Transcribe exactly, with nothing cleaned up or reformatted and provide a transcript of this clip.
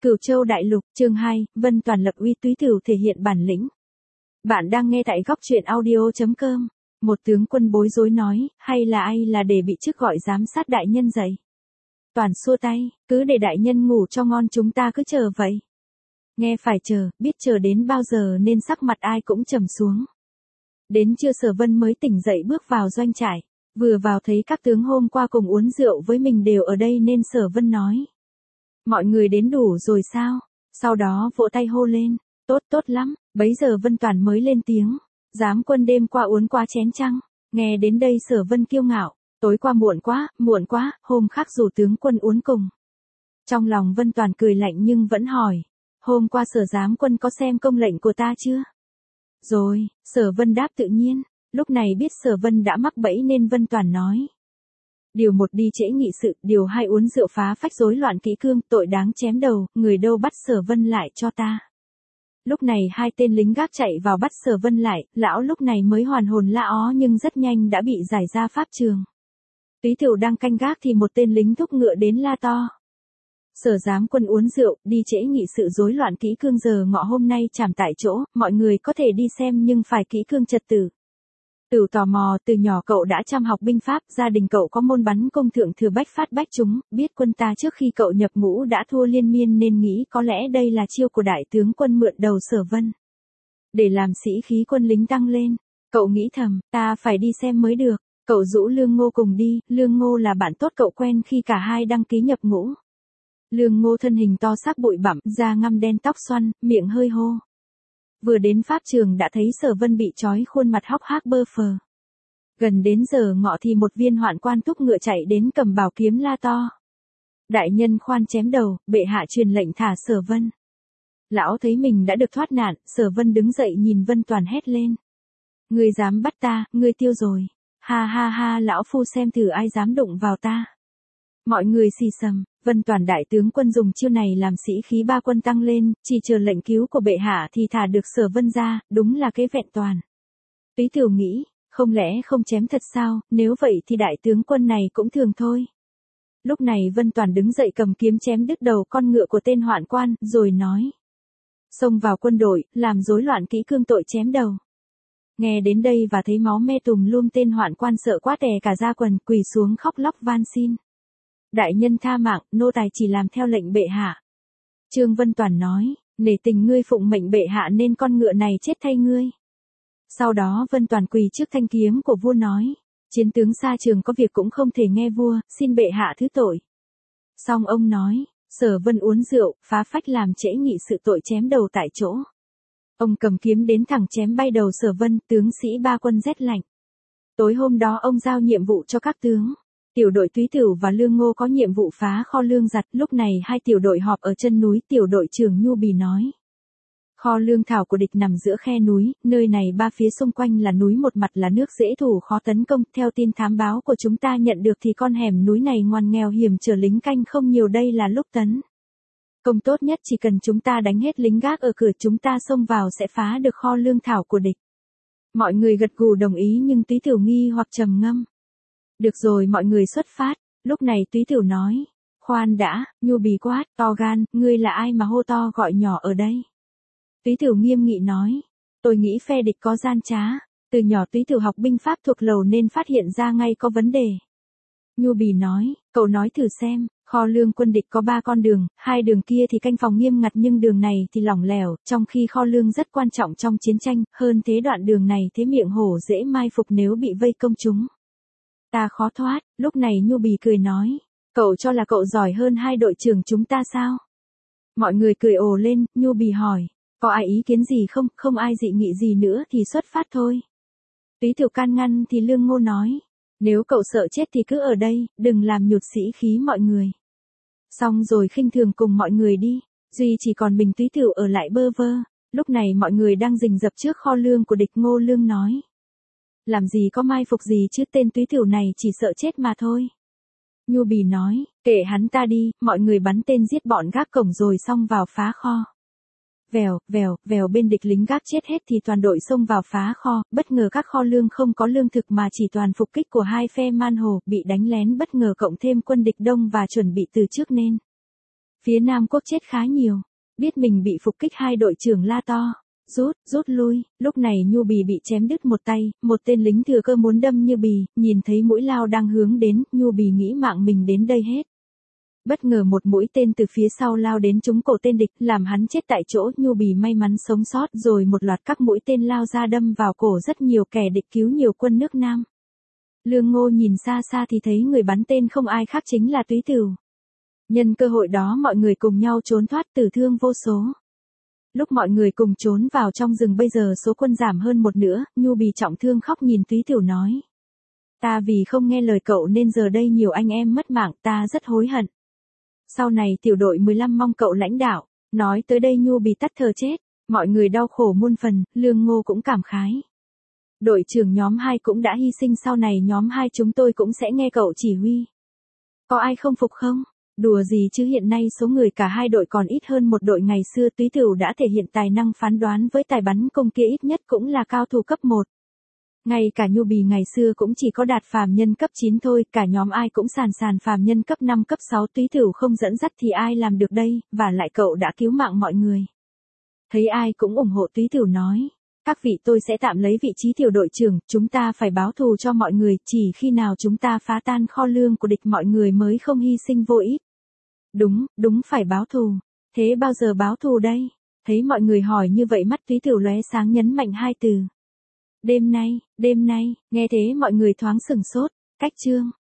Cửu Châu Đại Lục, chương hai, Vân Toàn lập uy túy tửu thể hiện bản lĩnh. Bạn đang nghe tại góc truyện audio chấm com. Một tướng quân bối rối nói, hay là ai là để bị chức gọi giám sát đại nhân dậy. Toàn xua tay, cứ để đại nhân ngủ cho ngon, chúng ta cứ chờ vậy. Nghe phải chờ, biết chờ đến bao giờ nên sắc mặt ai cũng trầm xuống. Đến trưa Sở Vân mới tỉnh dậy bước vào doanh trại. Vừa vào thấy các tướng hôm qua cùng uống rượu với mình đều ở đây nên Sở Vân nói. Mọi người đến đủ rồi sao? Sau đó vỗ tay hô lên. Tốt tốt lắm. Bấy giờ Vân Toàn mới lên tiếng. Giám quân đêm qua uống quá chén chăng? Nghe đến đây Sở Vân kiêu ngạo. Tối qua muộn quá, muộn quá, hôm khác rủ tướng quân uống cùng. Trong lòng Vân Toàn cười lạnh nhưng vẫn hỏi. Hôm qua Sở giám quân có xem công lệnh của ta chưa? Rồi, Sở Vân đáp tự nhiên. Lúc này biết Sở Vân đã mắc bẫy nên Vân Toàn nói. Điều một đi trễ nghị sự, điều hai uống rượu phá phách rối loạn kỹ cương, tội đáng chém đầu, người đâu bắt Sở Vân lại cho ta. Lúc này hai tên lính gác chạy vào bắt Sở Vân lại, lão lúc này mới hoàn hồn la ó nhưng rất nhanh đã bị giải ra pháp trường. Túy Tửu đang canh gác thì một tên lính thúc ngựa đến la to. Sở giám quân uống rượu, đi trễ nghị sự rối loạn kỹ cương, giờ ngọ hôm nay trảm tại chỗ, mọi người có thể đi xem nhưng phải kỹ cương trật tự. Tửu tò mò, từ nhỏ cậu đã chăm học binh pháp, gia đình cậu có môn bắn công thượng thừa bách phát bách trúng, biết quân ta trước khi cậu nhập ngũ đã thua liên miên nên nghĩ có lẽ đây là chiêu của đại tướng quân mượn đầu Sở Vân. Để làm sĩ khí quân lính tăng lên, cậu nghĩ thầm, ta phải đi xem mới được, cậu rủ Lương Ngô cùng đi, Lương Ngô là bạn tốt cậu quen khi cả hai đăng ký nhập ngũ. Lương Ngô thân hình to xác bụi bặm, da ngăm đen tóc xoăn, miệng hơi hô. Vừa đến pháp trường đã thấy Sở Vân bị trói khuôn mặt hốc hác bơ phờ. Gần đến giờ ngọ thì một viên hoạn quan thúc ngựa chạy đến cầm bảo kiếm la to. Đại nhân khoan chém đầu, bệ hạ truyền lệnh thả Sở Vân. Lão thấy mình đã được thoát nạn, Sở Vân đứng dậy nhìn Vân Toàn hét lên. Ngươi dám bắt ta, ngươi tiêu rồi. Ha ha ha, lão phu xem thử ai dám đụng vào ta. Mọi người xì xầm, Vân Toàn đại tướng quân dùng chiêu này làm sĩ khí ba quân tăng lên, chỉ chờ lệnh cứu của bệ hạ thì thả được Sở Vân ra, đúng là kế vẹn toàn. Túy Tửu nghĩ, không lẽ không chém thật sao, nếu vậy thì đại tướng quân này cũng thường thôi. Lúc này Vân Toàn đứng dậy cầm kiếm chém đứt đầu con ngựa của tên hoạn quan, rồi nói. Xông vào quân đội, làm rối loạn kỹ cương, tội chém đầu. Nghe đến đây và thấy máu me tùm lum, tên hoạn quan sợ quá tè cả da quần, quỳ xuống khóc lóc van xin. Đại nhân tha mạng, nô tài chỉ làm theo lệnh bệ hạ. Trương Vân Toàn nói, nể tình ngươi phụng mệnh bệ hạ nên con ngựa này chết thay ngươi. Sau đó Vân Toàn quỳ trước thanh kiếm của vua nói, chiến tướng xa trường có việc cũng không thể nghe vua, xin bệ hạ thứ tội. Xong ông nói, Sở Vân uống rượu, phá phách làm trễ nghị sự, tội chém đầu tại chỗ. Ông cầm kiếm đến thẳng chém bay đầu Sở Vân, tướng sĩ ba quân rét lạnh. Tối hôm đó ông giao nhiệm vụ cho các tướng. Tiểu đội Túy Tửu và Lương Ngô có nhiệm vụ phá kho lương giặt, lúc này hai tiểu đội họp ở chân núi, tiểu đội trưởng Nhu Bì nói. Kho lương thảo của địch nằm giữa khe núi, nơi này ba phía xung quanh là núi, một mặt là nước dễ thủ khó tấn công, theo tin thám báo của chúng ta nhận được thì con hẻm núi này ngoằn nghèo hiểm trở, lính canh không nhiều, đây là lúc tấn công tốt nhất, chỉ cần chúng ta đánh hết lính gác ở cửa, chúng ta xông vào sẽ phá được kho lương thảo của địch. Mọi người gật gù đồng ý nhưng Túy Tửu nghi hoặc trầm ngâm. Được rồi, mọi người xuất phát. Lúc này Túy Tửu nói. Khoan đã, Nhu Bì quát, to gan, ngươi là ai mà hô to gọi nhỏ ở đây? Túy Tửu nghiêm nghị nói. Tôi nghĩ phe địch có gian trá. Từ nhỏ Túy Tửu học binh pháp thuộc lầu nên phát hiện ra ngay có vấn đề. Nhu Bì nói, cậu nói thử xem, kho lương quân địch có ba con đường, hai đường kia thì canh phòng nghiêm ngặt nhưng đường này thì lỏng lẻo, trong khi kho lương rất quan trọng trong chiến tranh, hơn thế đoạn đường này thế miệng hổ dễ mai phục nếu bị vây công chúng. Ta khó thoát. Lúc này Nhu Bì cười nói, cậu cho là cậu giỏi hơn hai đội trưởng chúng ta sao? Mọi người cười ồ lên, Nhu Bì hỏi, có ai ý kiến gì không, không ai dị nghị gì nữa thì xuất phát thôi. Túy Tửu can ngăn thì Lương Ngô nói, nếu cậu sợ chết thì cứ ở đây, đừng làm nhụt sĩ khí mọi người. Xong rồi khinh thường cùng mọi người đi, duy chỉ còn mình Túy Tửu ở lại bơ vơ. Lúc này mọi người đang rình rập trước kho lương của địch. Ngô Lương nói, làm gì có mai phục gì chứ, tên Túy Tửu này chỉ sợ chết mà thôi. Nhu Bì nói, kệ hắn ta đi, mọi người bắn tên giết bọn gác cổng rồi xong vào phá kho. Vèo, vèo, vèo, bên địch lính gác chết hết thì toàn đội xông vào phá kho, bất ngờ các kho lương không có lương thực mà chỉ toàn phục kích của hai phe man hồ, bị đánh lén bất ngờ cộng thêm quân địch đông và chuẩn bị từ trước nên. Phía Nam Quốc chết khá nhiều. Biết mình bị phục kích hai đội trưởng la to. Rút, rút lui, lúc này Nhu Bì bị chém đứt một tay, một tên lính thừa cơ muốn đâm Như Bì, nhìn thấy mũi lao đang hướng đến, Nhu Bì nghĩ mạng mình đến đây hết. Bất ngờ một mũi tên từ phía sau lao đến trúng cổ tên địch, làm hắn chết tại chỗ. Nhu Bì may mắn sống sót, rồi một loạt các mũi tên lao ra đâm vào cổ rất nhiều kẻ địch, cứu nhiều quân nước Nam. Lương Ngô nhìn xa xa thì thấy người bắn tên không ai khác chính là Túy Tửu. Nhân cơ hội đó mọi người cùng nhau trốn thoát, tử thương vô số. Lúc mọi người cùng trốn vào trong rừng bây giờ số quân giảm hơn một nửa, Nhu Bì trọng thương khóc nhìn Túy Tửu nói. Ta vì không nghe lời cậu nên giờ đây nhiều anh em mất mạng, ta rất hối hận. Sau này tiểu đội mười lăm mong cậu lãnh đạo. Nói tới đây Nhu Bì tắt thở chết, mọi người đau khổ muôn phần, Lương Ngô cũng cảm khái. Đội trưởng nhóm hai cũng đã hy sinh, sau này nhóm hai chúng tôi cũng sẽ nghe cậu chỉ huy. Có ai không phục không? Đùa gì chứ, hiện nay số người cả hai đội còn ít hơn một đội ngày xưa. Túy Tửu đã thể hiện tài năng phán đoán với tài bắn cung kia, ít nhất cũng là cao thủ cấp một. Ngay cả Nhu Bì ngày xưa cũng chỉ có đạt phàm nhân cấp chín thôi, cả nhóm ai cũng sàn sàn phàm nhân cấp năm cấp sáu. Túy Tửu không dẫn dắt thì ai làm được đây, và lại cậu đã cứu mạng mọi người. Thấy ai cũng ủng hộ, Túy Tửu nói. Các vị, tôi sẽ tạm lấy vị trí tiểu đội trưởng, chúng ta phải báo thù cho mọi người, chỉ khi nào chúng ta phá tan kho lương của địch mọi người mới không hy sinh vô ích. Đúng, đúng phải báo thù. Thế bao giờ báo thù đây? Thấy mọi người hỏi như vậy mắt Túy Tửu lóe sáng nhấn mạnh hai từ. Đêm nay, đêm nay, nghe thế mọi người thoáng sửng sốt, cách chương.